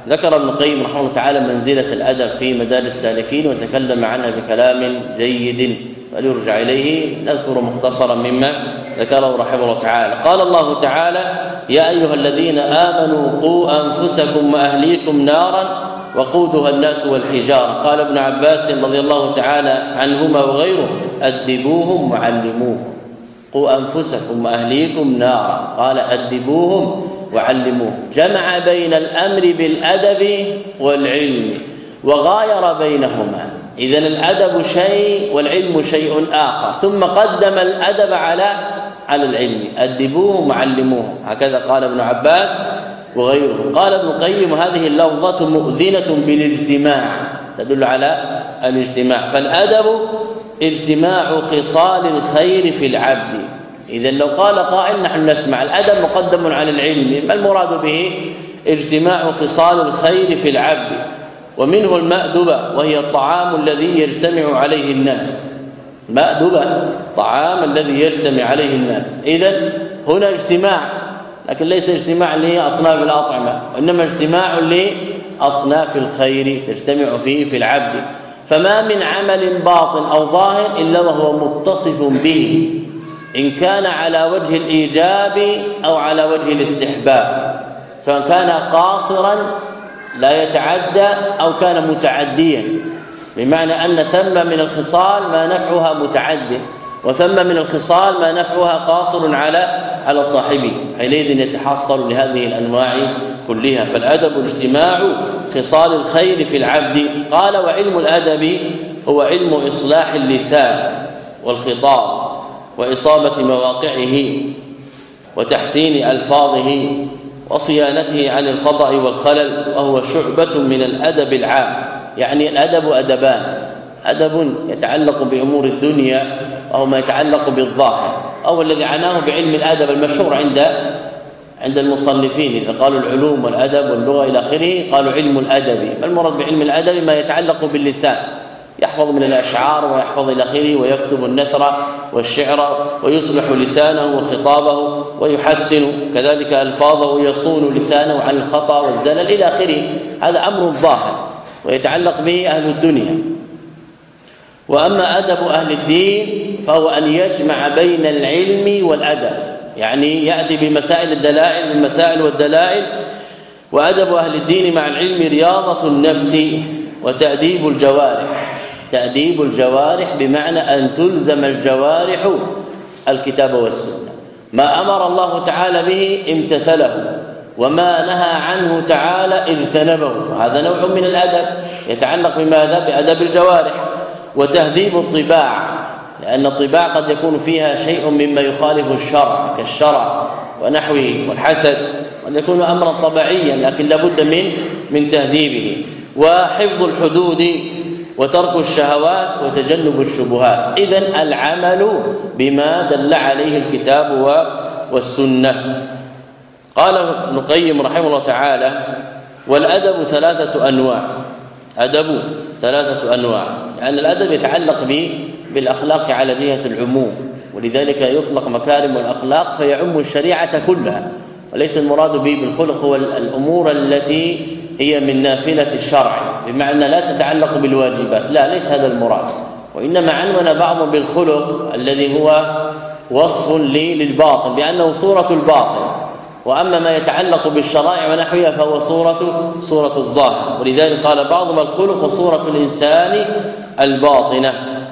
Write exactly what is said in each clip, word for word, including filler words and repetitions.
ذكر ابن القيم رحمه الله تعالى منزلة الأدب في مدارج السالكين وتكلم عنها بكلام جيد، فليرجع إليه. نذكر مختصرا مما ذكره رحمه الله تعالى. قال الله تعالى: يا أيها الذين آمنوا قوا أنفسكم وأهليكم نارا وقودها الناس والحجارة. قال ابن عباس رضي الله تعالى عنهما وغيره: أدبوهم وعلموهم. قوا أنفسكم وأهليكم نارا، قال أدبوهم وعلموهم. جمع بين الأمر بالأدب والعلم وغاير بينهما. إذن الأدب شيء والعلم شيء آخر، ثم قدم الأدب على على العلم. أدبوهم وعلموهم، هكذا قال ابن عباس وغيره. قال ابن القيم: هذه اللفظة مؤذنة بالاجتماع، تدل على الاجتماع. فالأدب اجتماع خصال الخير في العبد. إذا لو قال قائل نحن نسمع الأدب مقدم على العلم، ما المراد به؟ اجتماع خصال الخير في العبد. ومنه المأدبة، وهي الطعام الذي يجتمع عليه الناس. مأدبة طعام الذي يجتمع عليه الناس. إذن هنا اجتماع، لكن ليس اجتماع لأصناف الأطعمة، وإنما اجتماع لأصناف الخير تجتمع فيه في العبد. فما من عمل باطن أو ظاهر إلا وهو متصف به، إن كان على وجه الإيجاب أو على وجه الاستحباب، سواء كان قاصرا لا يتعدى أو كان متعديا، بمعنى أن ثم من الخصال ما نفعها متعد، وثم من الخصال ما نفعها قاصر على على صاحبه، حينئذ يتحصل لهذه الأنواع كلها. فالأدب اجتماع خصال الخير في العبد. قال: وعلم الأدب هو علم إصلاح اللسان والخطاب وإصابة مواقعه وتحسين ألفاظه وصيانته عن الخطأ والخلل، وهو شعبة من الأدب العام. يعني الأدب أدبان: أدب يتعلق بأمور الدنيا وهو ما يتعلق بالظاهر، أو الذي عناه بعلم الأدب المشهور عند عند المصنفين، إذا قالوا العلوم والأدب واللغة إلى آخره قالوا علم الأدب. ما المراد بعلم الأدب؟ ما يتعلق باللسان، يحفظ من الأشعار ويحفظ إلى آخره، ويكتب النثر والشعر ويصلح لسانه وخطابه ويحسن كذلك ألفاظه ويصون لسانه عن الخطأ والزلل إلى آخره. هذا أمر ظاهر ويتعلق به أهل الدنيا. وأما أدب أهل الدين فهو أن يجمع بين العلم والأدب، يعني يأتي بمسائل الدلائل بالمسائل والدلائل. وأدب أهل الدين مع العلم رياضة النفس وتأديب الجوارح. تأديب الجوارح بمعنى أن تلزم الجوارح الكتاب والسنة، ما أمر الله تعالى به امتثله، وما نهى عنه تعالى اجتنبه. هذا نوع من الأدب يتعلق بماذا؟ بأدب الجوارح. وتهذيب الطباع، لأن الطباع قد يكون فيها شيء مما يخالف الشرع كالشرع ونحوه، والحسد قد يكون أمرا طبيعيا لكن لابد من من تهذيبه. وحفظ الحدود وترك الشهوات وتجنب الشبهات. إذن العمل بما دل عليه الكتاب والسنة. قال ابن القيم رحمه الله تعالى: والأدب ثلاثة أنواع. أدب ثلاثة أنواع، يعني الأدب يتعلق بالأخلاق على جهة العموم، ولذلك يطلق مكارم الأخلاق فيعم الشريعة كلها، وليس المراد به بالخلق هو الأمور التي هي من نافلة الشرع، بمعنى لا تتعلق بالواجبات، لا، ليس هذا المراد، وإنما عنون بعض بالخلق الذي هو وصف للباطن بأنه صورة الباطن، وأما ما يتعلق بالشرائع ونحوها فهو صورة صورة الظاهر. ولذلك قال بعضهم الخلق صورة الإنسان الباطنة.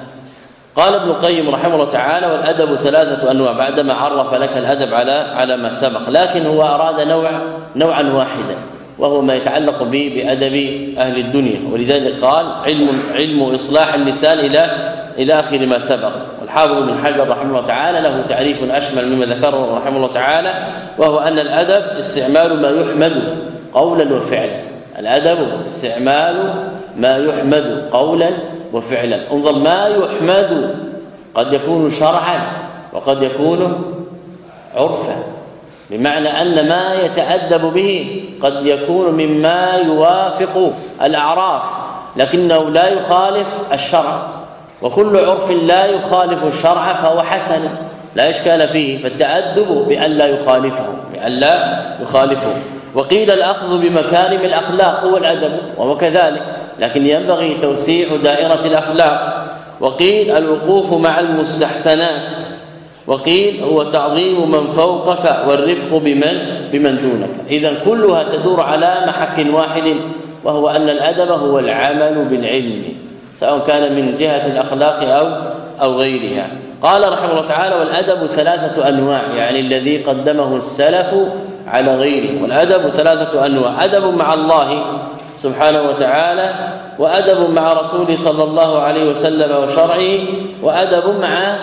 قال ابن القيم رحمه الله تعالى: والأدب ثلاثة أنواع، بعدما عرف لك الأدب على على ما سبق، لكن هو أراد نوع نوعا واحدا، وهو ما يتعلق به بأدب أهل الدنيا. ولذلك قال: علم علم إصلاح اللسان إلى إلى آخر ما سبق. والحافظ ابن حجر رحمه الله تعالى له تعريف أشمل مما ذكره رحمه الله تعالى، وهو أن الأدب استعمال ما يحمد قولا وفعلا. الأدب استعمال ما يحمد قولا وفعلا. انظر، ما يحمد قد يكون شرعا وقد يكون عرفا، بمعنى أن ما يتأدب به قد يكون مما يوافق الأعراف لكنه لا يخالف الشرع، وكل عرف لا يخالف الشرع فهو حسن لا إشكال فيه، فالتأدب بأن لا يخالفه بأن لا يخالفه. وقيل الأخذ بمكارم الأخلاق هو الأدب وهو كذلك، لكن ينبغي توسيع دائرة الأخلاق. وقيل الوقوف مع المستحسنات، وقيل هو تعظيم من فوقك والرفق بمن بمن دونك. إذن كلها تدور على محك واحد، وهو أن الأدب هو العمل بالعلم سواء كان من جهة الأخلاق أو أو غيرها. قال رحمه الله تعالى: والأدب ثلاثة أنواع، يعني الذي قدمه السلف على غيره. والأدب ثلاثة أنواع: أدب مع الله سبحانه وتعالى، وأدب مع رسوله صلى الله عليه وسلم وشرعه، وأدب مع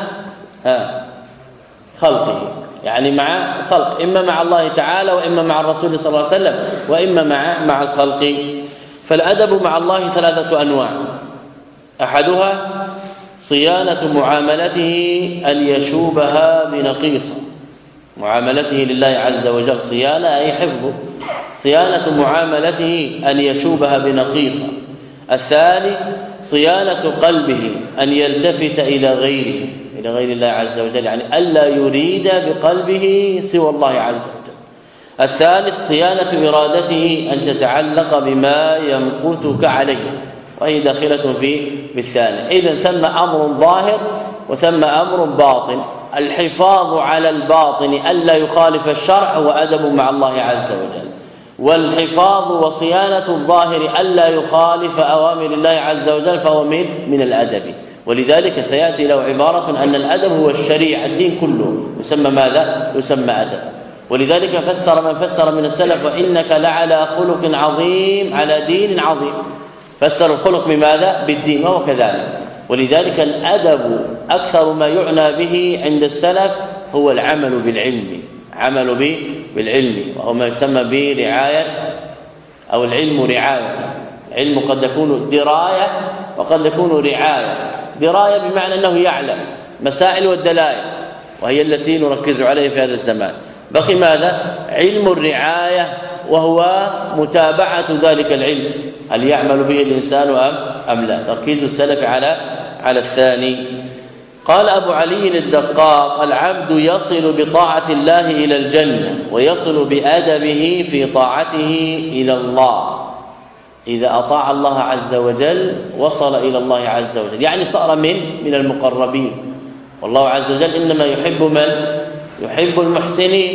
خلقه، يعني مع خلق، إما مع الله تعالى وإما مع الرسول صلى الله عليه وسلم وإما مع مع الخلق. فالأدب مع الله ثلاثة أنواع: أحدها صيانة معاملته أن يشوبها بنقيصة، معاملته لله عز وجل صيانة أي حفظه، صيانة معاملته أن يشوبها بنقيصة. الثاني صيانة قلبه أن يلتفت إلى غيره، إلى غير الله عز وجل، يعني ألا يريد بقلبه سوى الله عز وجل. الثالث صيانة إرادته أن تتعلق بما يمقتك عليه، وهي داخلة في بالثاني. إذن ثم أمر ظاهر وثم أمر باطن. الحفاظ على الباطن ألا يخالف الشرع هو أدب مع الله عز وجل، والحفاظ وصيانة الظاهر ألا يخالف أوامر الله عز وجل فهو من من الأدب. ولذلك سيأتي له عبارة أن الأدب هو الشريعة، الدين كله يسمى ماذا؟ يسمى أدب. ولذلك فسر من فسر من السلف: وإنك لعلى خلق عظيم على دين عظيم. فسر الخلق بماذا؟ بالدين، وهو كذلك. ولذلك الأدب أكثر ما يعنى به عند السلف هو العمل بالعلم، عمل به بالعلم، وهو ما يسمى برعاية أو العلم رعاية. العلم قد يكون دراية وقد يكون رعاية. دراية بمعنى أنه يعلم مسائل والدلائل، وهي التي نركز عليها في هذا الزمان. بقي ماذا؟ علم الرعاية، وهو متابعة ذلك العلم، هل يعمل به الإنسان أم أم لا. تركيز السلف على على الثاني. قال أبو علي الدقاق: العبد يصل بطاعة الله إلى الجنة، ويصل بأدبه في طاعته إلى الله. إذا أطاع الله عز وجل وصل إلى الله عز وجل، يعني صار من من المقربين. والله عز وجل إنما يحب من؟ يحب المحسنين،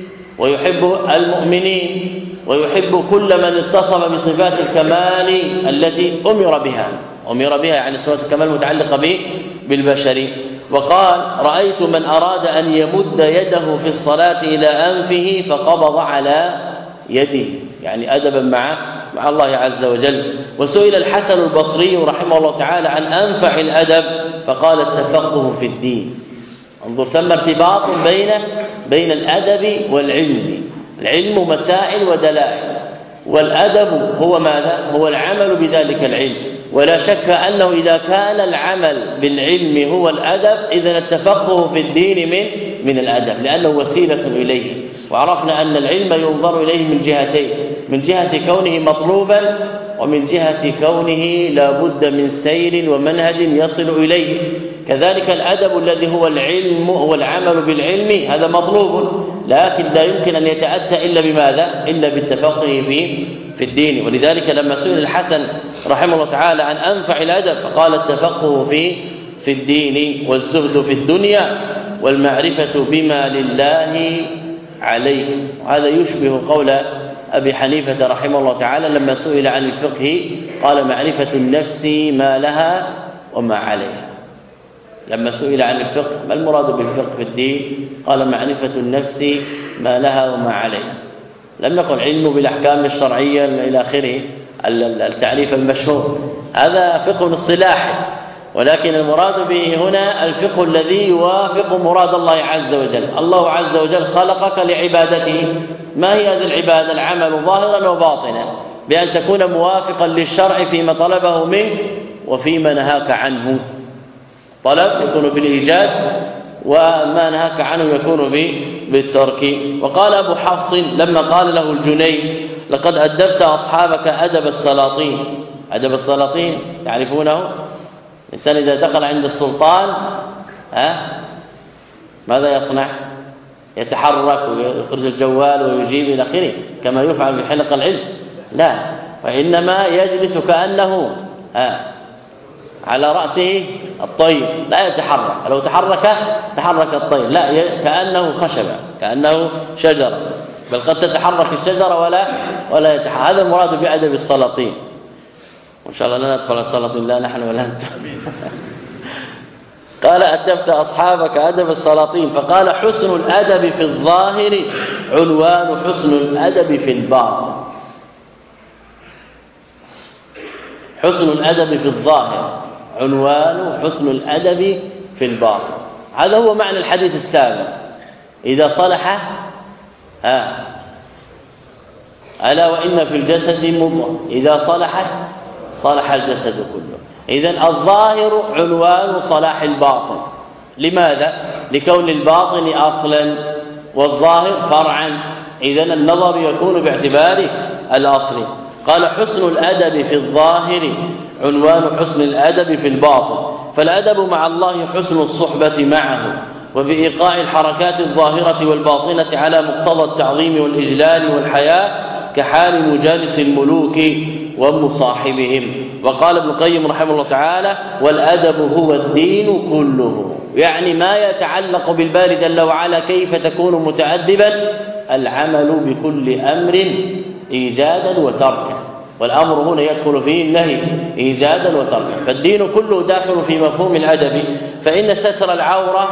ويحب المؤمنين، ويحب كل من اتصف بصفات الكمال التي أمر بها. أمر بها يعني صفات الكمال متعلقة به بالبشر. وقال: رأيت من أراد أن يمد يده في الصلاة إلى أنفه فقبض على يده، يعني أدبا مع مع الله عز وجل. وسئل الحسن البصري رحمه الله تعالى عن أنفع الأدب فقال: التفقه في الدين. انظر، ثم ارتباط بين بين الأدب والعلم. العلم مسائل ودلائل، والأدب هو ماذا؟ هو العمل بذلك العلم. ولا شك أنه إذا كان العمل بالعلم هو الأدب، إذن التفقه في الدين من من الأدب، لأنه وسيلة إليه. وعرفنا أن العلم ينظر إليه من جهتين: من جهة كونه مطلوبا، ومن جهة كونه لا بد من سير ومنهج يصل إليه. كذلك الأدب الذي هو العلم هو العمل بالعلم، هذا مطلوب، لكن لا يمكن أن يتأتى إلا بماذا؟ إلا بالتفقه في في الدين. ولذلك لما سئل الحسن رحمه الله تعالى عن أنفع الأدب فقال: التفقه في في الدين، والزهد في الدنيا، والمعرفة بما لله عليه. وهذا يشبه قول أبي حنيفة رحمه الله تعالى لما سئل عن الفقه قال: معرفة النفس ما لها وما عليها. لما سئل عن الفقه ما المراد بالفقه في الدين قال: معرفة النفس ما لها وما عليها. لم يقل علم بالأحكام الشرعية إلى آخره، التعريف المشهور، هذا فقه اصطلاحي، ولكن المراد به هنا الفقه الذي يوافق مراد الله عز وجل. الله عز وجل خلقك لعبادته، ما هي هذه العبادة؟ العمل ظاهرا وباطنا، بأن تكون موافقا للشرع فيما طلبه منك وفيما نهاك عنه. طلب يكون بالإيجاد، وما نهاك عنه يكون بالترك. وقال أبو حفص لما قال له الجنيد: لقد أدبت أصحابك أدب السلاطين. أدب السلاطين يعرفونه؟ الإنسان إذا دخل عند السلطان ها ماذا يصنع؟ يتحرك ويخرج الجوال ويجيب إلى آخره. كما يفعل في حلق العلم، لا، وإنما يجلس كأنه آه على رأسه الطير لا يتحرك، لو تحرك تحرك الطير، لا كأنه خشبة كأنه شجرة، بل قد تتحرك الشجرة ولا ولا يتحرك. هذا المراد بأدب السلاطين، وإن شاء الله لا ندخل السلاطين لا نحن ولا أنتم. قال أدبت أصحابك أدب السلاطين، فقال حسن الأدب في الظاهر عنوان حسن الأدب في الباطن. حسن الأدب في الظاهر عنوان حسن الأدب في الباطن. هذا هو معنى الحديث السابق، إذا صلح ها ألا وإن في الجسد مضغة إذا صلحت صلح الجسد كله. إذن الظاهر عنوان صلاح الباطن. لماذا؟ لكون الباطن أصلا والظاهر فرعا، إذن النظر يكون باعتبار الأصل. قال حسن الأدب في الظاهر عنوان حسن الأدب في الباطن. فالأدب مع الله حسن الصحبة معه، وبإيقاع الحركات الظاهرة والباطنة على مقتضى التعظيم والإجلال والحياء كحال مجالس الملوك ومصاحبهم. وقال ابن القيم رحمه الله تعالى: والأدب هو الدين كله، يعني ما يتعلق بالباري جل وعلا كيف تكون متأدبا، العمل بكل أمر إيجادا وتركا، والأمر هنا يدخل فيه النهي إيجادا وتركا، فالدين كله داخل في مفهوم الأدب. فإن ستر العورة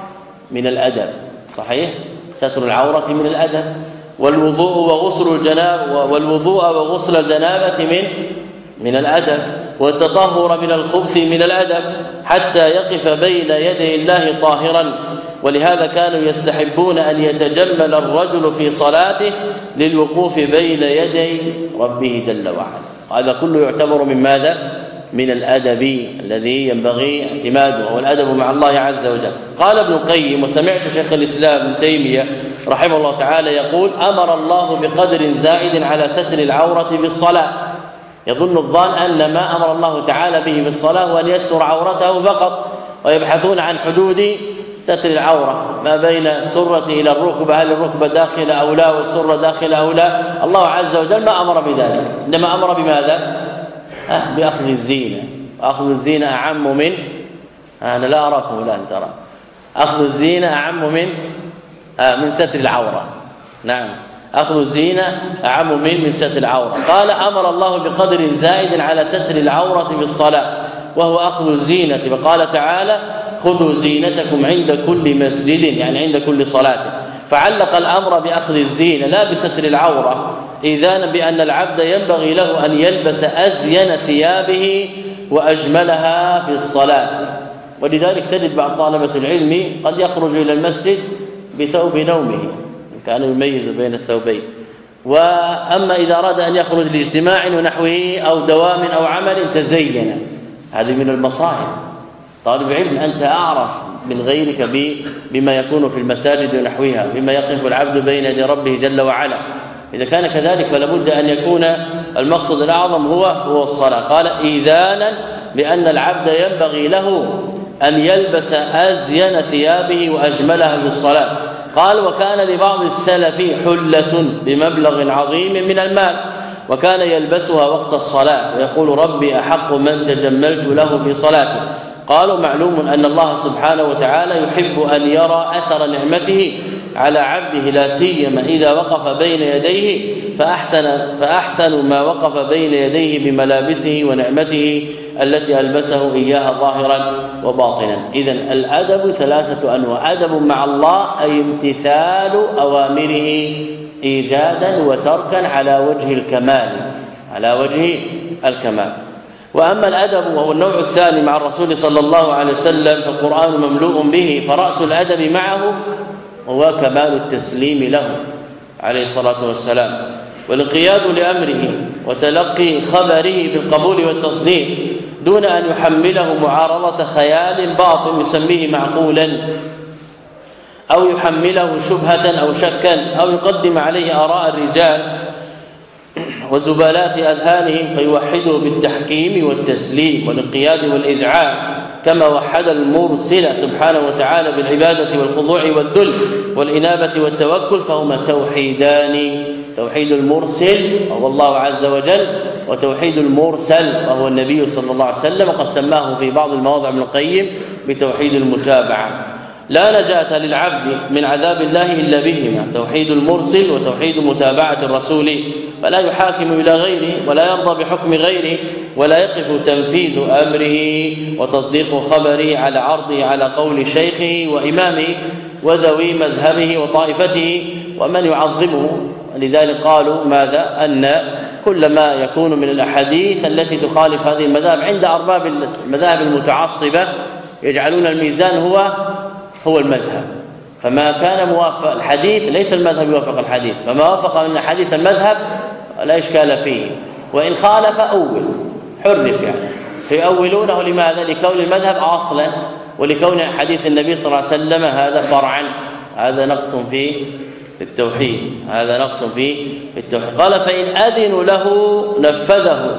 من الأدب، صحيح، ستر العورة من الأدب، والوضوء وغسل الجنابة والوضوء وغسل الجنابة من من الأدب، والتطهر من الخبث من الأدب، حتى يقف بين يدي الله طاهرا. ولهذا كانوا يستحبون أن يتجمل الرجل في صلاته للوقوف بين يدي ربه جل وعلا. هذا كله يعتبر من ماذا؟ من الأدب الذي ينبغي اعتماده، والأدب مع الله عز وجل. قال ابن القيم: وسمعت شيخ الإسلام ابن تيمية رحمه الله تعالى يقول: أمر الله بقدر زائد على ستر العورة بالصلاة. يظن الظان أن ما أمر الله تعالى به بالصلاة هو أن يستر عورته فقط، ويبحثون عن حدود ستر العورة ما بين السرة إلى الركبة، هل الركبة داخلة أو لا، والسرة داخلة أو لا. الله عز وجل ما أمر بذلك، إنما أمر بماذا؟ أه بأخذ الزينة، وأخذ الزينة أعم من أنا لا أراكم لا أنت ترى أخذ الزينة أعم من آه من ستر العورة. نعم، أخذ الزينة أعم من من ستر العورة. قال: أمر الله بقدر زائد على ستر العورة بالصلاة، وهو أخذ الزينة. وقال تعالى: خذوا زينتكم عند كل مسجد، يعني عند كل صلاة. فعلق الأمر بأخذ الزينة لا بستر العورة، إذانا بأن العبد ينبغي له أن يلبس أزين ثيابه وأجملها في الصلاة. ولذلك تجد بعض طلبة العلم قد يخرج إلى المسجد بثوب نومه، كان يميز بين الثوبين. وأما إذا أراد أن يخرج لاجتماع ونحوه أو دوام أو عمل تزين. هذه من المصائب. طالب علم أنت أعرف من غيرك بما يكون في المساجد ونحوها، بما يقف العبد بين يدي ربه جل وعلا. إذا كان كذلك فلا بد أن يكون المقصد الأعظم هو هو الصلاة. قال: إذانا بأن العبد ينبغي له أن يلبس أزين ثيابه وأجملها بالصلاة. قال: وكان لبعض السلف حلة بمبلغ عظيم من المال، وكان يلبسها وقت الصلاة ويقول: ربي أحق من تجملت له في صلاته. قالوا: معلوم أن الله سبحانه وتعالى يحب أن يرى أثر نعمته على عبده، لا سيما إذا وقف بين يديه، فأحسن, فأحسن ما وقف بين يديه بملابسه ونعمته التي ألبسه إياها ظاهرا وباطنا. إذن الأدب ثلاثة أنواع: أدب مع الله أي امتثال أوامره إيجادا وتركا على وجه الكمال، على وجه الكمال. وأما الأدب وهو النوع الثاني مع الرسول صلى الله عليه وسلم فالقرآن مملوء به، فرأس الأدب معه هو كمال التسليم له عليه الصلاة والسلام، والانقياد لأمره وتلقي خبره بالقبول والتصديق دون أن يحمله معارضة خيال باطل يسميه معقولا، أو يحمله شبهة أو شكا، أو يقدم عليه آراء الرجال وزبالات أذهانهم فيوحده بالتحكيم والتسليم والانقياد والإذعان، كما وحد المرسل سبحانه وتعالى بالعبادة والخضوع والذل والإنابة والتوكل، فهما توحيدان توحيد المرسل وهو الله عز وجل، وتوحيد المرسل وهو النبي صلى الله عليه وسلم، وقد سماه في بعض المواضع ابن القيم بتوحيد المتابعة. لا نجاة للعبد من عذاب الله إلا بهما، توحيد المرسل وتوحيد متابعة الرسول، فلا يحاكم إلى غيره ولا يرضى بحكم غيره، ولا يقف تنفيذ أمره وتصديق خبره على عرضه على قول شيخه وإمامه وذوي مذهبه وطائفته ومن يعظمه. لذلك قالوا ماذا؟ أن كل ما يكون من الأحاديث التي تخالف هذه المذاهب عند أرباب المذاهب المتعصبة يجعلون الميزان هو هو المذهب، فما كان موافق الحديث ليس المذهب يوافق الحديث، فما وافق من حديث المذهب لا إشكال فيه، وإن خالف أول حرف يعني فيؤولونه. لماذا؟ لكون المذهب أصلا، ولكون حديث النبي صلى الله عليه وسلم هذا فرعا. هذا نقص في التوحيد، هذا نقص في التوحيد. قال فإن أذن له نفذه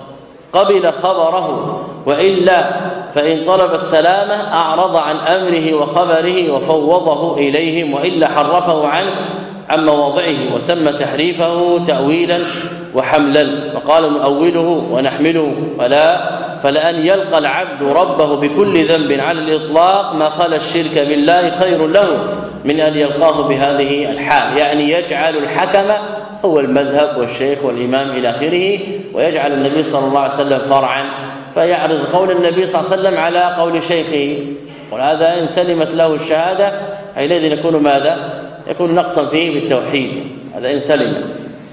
وقبل خبره، وإلا فإن طلب السلامة أعرض عن أمره وخبره وفوضه إليهم، وإلا حرفه عن عن مواضعه وسمى تحريفه تأويلا وحملا، فقال نؤوله ونحمله. فلا فلأن يلقى العبد ربه بكل ذنب على الإطلاق ما خلا الشرك بالله خير له من أن يلقاه بهذه الحال، يعني يجعل الحكم هو المذهب والشيخ والإمام إلى آخره، ويجعل النبي صلى الله عليه وسلم فرعا، فيعرض قول النبي صلى الله عليه وسلم على قول شيخه، وهذا إن سلمت له الشهادة حينئذ يكون ماذا؟ يكون نقصا فيه بالتوحيد، هذا إن سلمت.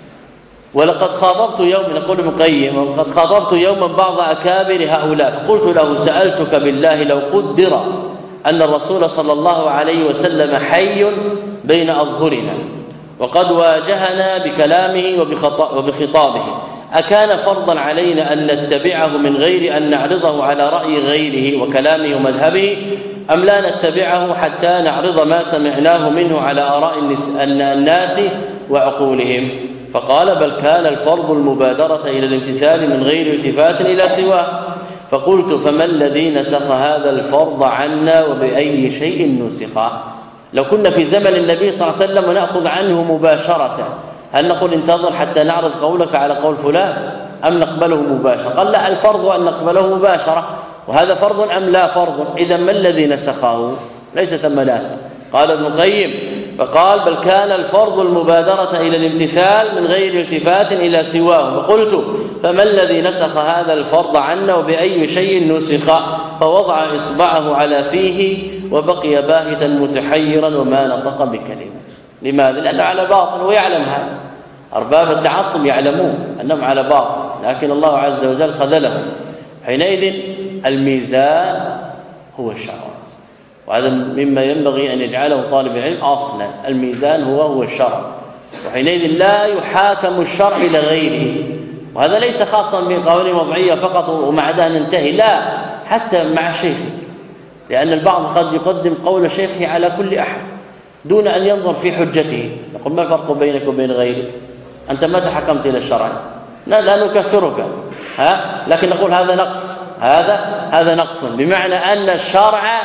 ولقد خاطبت يوم، يقول ابن القيم، وقد خاطبت يوما بعض أكابر هؤلاء فقلت له سألتك بالله لو قدر أن الرسول صلى الله عليه وسلم حي بين أظهرنا وقد واجهنا بكلامه وبخطابه، أكان فرضا علينا أن نتبعه من غير أن نعرضه على رأي غيره وكلامه ومذهبه، أم لا نتبعه حتى نعرض ما سمعناه منه على آراء الناس وعقولهم؟ فقال بل كان الفرض المبادرة إلى الامتثال من غير التفات إلى سواه. فقلت فما الذي نسخ هذا الفرض عنا وبأي شيء نسخ؟ لو كنا في زمن النبي صلى الله عليه وسلم ونأخذ عنه مباشرة، هل نقول انتظر حتى نعرض قولك على قول فلان أم نقبله مباشرة؟ قال لا، الفرض أن نقبله مباشرة، وهذا فرض أم لا فرض؟ إذا ما الذي نسخه؟ ليس ثم ناسخ. قال ابن القيم فقال بل كان الفرض المبادرة إلى الامتثال من غير التفات إلى سواه. فقلت فما الذي نسخ هذا الفرض عنا وبأي شيء نسخ؟ فوضع إصبعه على فيه وبقي باهتا متحيرا وما نطق بكلمة. لماذا؟ لأنه على باطل ويعلم هذا، أرباب التعصب يعلمون أنهم على باطل، لكن الله عز وجل خذلهم. حينئذ الميزان هو الشرع، وهذا مما ينبغي أن يجعله طالب العلم أصلا، الميزان هو هو الشرع، وحينئذ لا يحاكم الشرع إلى غيره. وهذا ليس خاصا بقوانين وضعية فقط ومع ذلك ننتهي، لا، حتى مع شيخه، لأن البعض قد يقدم قول شيخه على كل أحد دون أن ينظر في حجته. نقول ما الفرق بينك وبين غيرك؟ أنت متى حكمت إلى الشرع؟ لا, لا نكفرك، ها؟ لكن نقول هذا نقص، هذا هذا نقص، بمعنى أن الشرع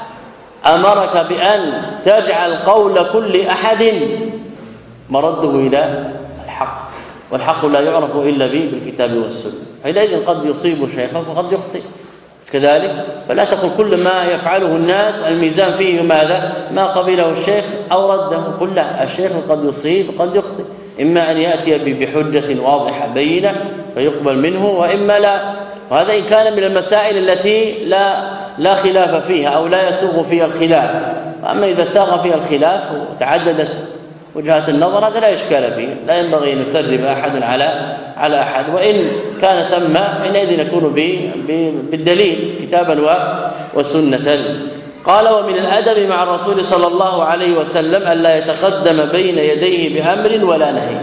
أمرك بأن تجعل قول كل أحد مرده إلى الحق، والحق لا يعرف إلا به بالكتاب والسنة. حينئذ قد يصيب شيخك وقد يخطئ كذلك، فلا تقل كل ما يفعله الناس الميزان فيه ماذا؟ ما قبله الشيخ أو رده. قل لا، الشيخ قد يصيب وقد يخطئ، إما أن يأتي بحجة واضحة بينة فيقبل منه، وإما لا. وهذا إن كان من المسائل التي لا لا خلاف فيها أو لا يسوغ فيها الخلاف. أما إذا ساغ فيها الخلاف وتعددت وجهات النظر هذا لا إشكال فيه، لا ينبغي أن يثرب أحد على على أحد، وإن كان ثم حينئذ يكون بالدليل كتابا وسنة. قال ومن الأدب مع الرسول صلى الله عليه وسلم ألا يتقدم بين يديه بأمر ولا نهي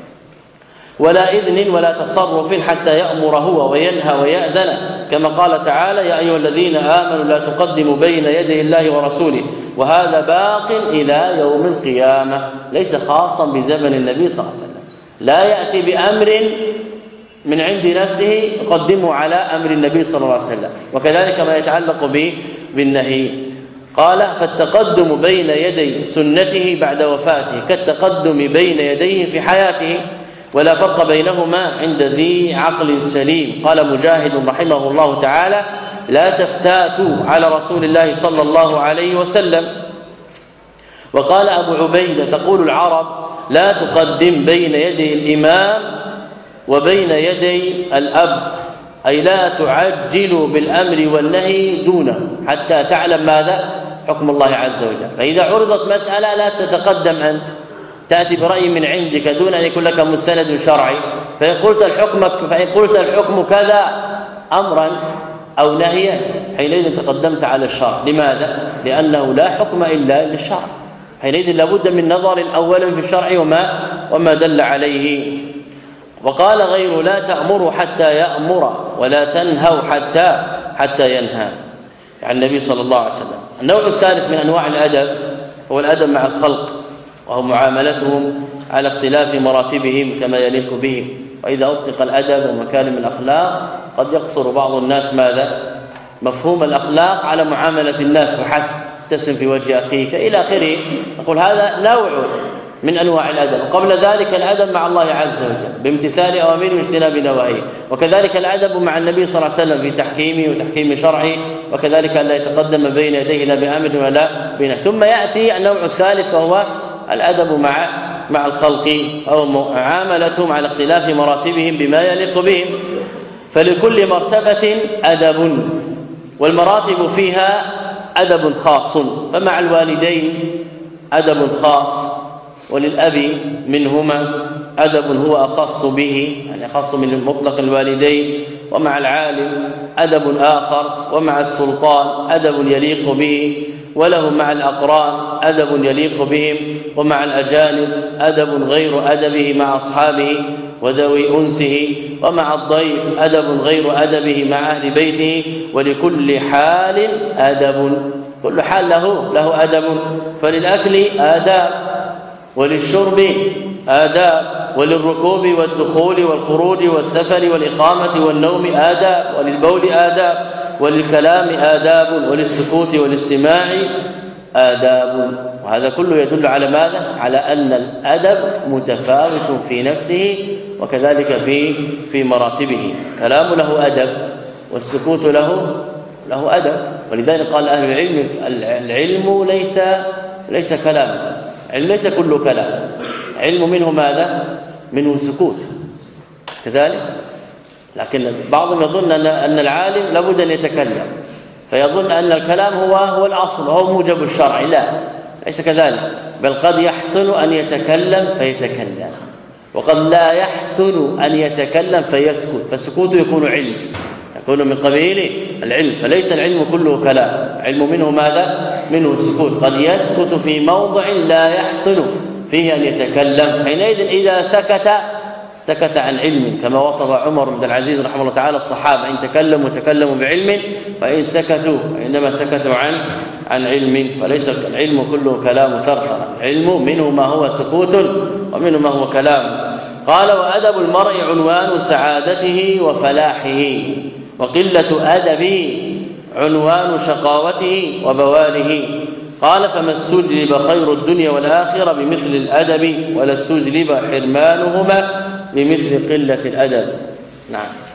ولا إذن ولا تصرف حتى يأمر هو وينهى ويأذن، كما قال تعالى يا أيها الذين آمنوا لا تقدموا بين يدي الله ورسوله، وهذا باق إلى يوم القيامة، ليس خاصا بزمن النبي صلى الله عليه وسلم. لا يأتي بأمر من عند نفسه يقدمه على أمر النبي صلى الله عليه وسلم، وكذلك ما يتعلق به بالنهي. قال فالتقدم بين يدي سنته بعد وفاته كالتقدم بين يديه في حياته ولا فرق بينهما عند ذي عقل سليم. قال مجاهد رحمه الله تعالى لا تفتاتوا على رسول الله صلى الله عليه وسلم. وقال أبو عبيدة تقول العرب لا تقدم بين يدي الإمام وبين يدي الأب، أي لا تعجل بالأمر والنهي دونه حتى تعلم ماذا حكم الله عز وجل. فإذا عرضت مسألة لا تتقدم أنت، تأتي برأي من عندك دون أن يكون لك مستند شرعي، فإن قلت الحكم فإن قلت الحكم كذا أمرا أو نهيا حينئذ تقدمت على الشرع. لماذا؟ لأنه لا حكم إلا للشرع، حينئذ لابد من نظر أولا في الشرع وما وما دل عليه. وقال غير لا تأمروا حتى يأمر ولا تنهوا حتى حتى ينهى عن النبي صلى الله عليه وسلم. النوع الثالث من أنواع الأدب هو الأدب مع الخلق، وهو معاملتهم على اختلاف مراتبهم كما يليق بهم. وإذا أطلق الأدب ومكارم الأخلاق قد يقصر بعض الناس ماذا مفهوم الأخلاق على معاملة الناس وحسب، تسم في وجه أخيك إلى آخره. نقول هذا نوع من أنواع الأدب. وقبل ذلك الأدب مع الله عز وجل بامتثال أوامره واجتناب نواهيه، وكذلك الأدب مع النبي صلى الله عليه وسلم في تحكيمه وتحكيم شرعه، وكذلك أن لا يتقدم بين يديه لا بأمر ولا بنهي. ثم يأتي النوع الثالث وهو الأدب مع مع الخلق أو معاملتهم على اختلاف مراتبهم بما يليق بهم. فلكل مرتبة أدب، والمراتب فيها أدب خاص. فمع الوالدين أدب خاص، وللأب منهما أدب هو أخص به، يعني أخص من مطلق الوالدين. ومع العالم أدب آخر، ومع السلطان أدب يليق به، وله مع الأقران أدب يليق بهم، ومع الأجانب أدب غير أدبه مع أصحابه وذوي أنسه، ومع الضيف أدب غير أدبه مع أهل بيته. ولكل حال أدب، كل حال له له أدب. فللأكل آداب، وللشرب آداب، وللركوب والدخول والخروج والسفر والإقامة والنوم آداب، وللبول آداب، وللكلام آداب، وللسكوت والاستماع آداب. وهذا كله يدل على ماذا؟ على أن الأدب متفاوت في نفسه وكذلك في في مراتبه. كلام له أدب، والسكوت له له أدب. ولذلك قال أهل العلم العلم ليس ليس كلام، علم ليس كله كلام، علم منه ماذا؟ منه سكوت كذلك. لكن بعضهم يظن ان ان العالم لابد ان يتكلم، فيظن ان الكلام هو هو الاصل وهو موجب الشرع. لا، ليس كذلك، بل قد يحسن ان يتكلم فيتكلم، وقد لا يحسن ان يتكلم فيسكت، فالسكوت يكون علم، يكون من قبيل العلم. فليس العلم كله كلام، علم منه ماذا؟ منه سكوت. قد يسكت في موضع لا يحسن فيه ان يتكلم، حينئذ اذا سكت سكت عن علم، كما وصف عمر بن العزيز رحمه الله تعالى الصحابه ان تكلموا تكلموا بعلم، وان سكتوا انما سكتوا عن عن علم. وليس العلم كله كلام ثرثره، العلم منه ما هو سكوت ومنه ما هو كلام. قال وأدب المرء عنوان سعادته وفلاحه، وقلة أدبه عنوان شقاوته وبواله. قال فما استجلب خير الدنيا والآخرة بمثل الأدب، ولا استجلب حرمانهما بمثل قلة الأدب. نعم.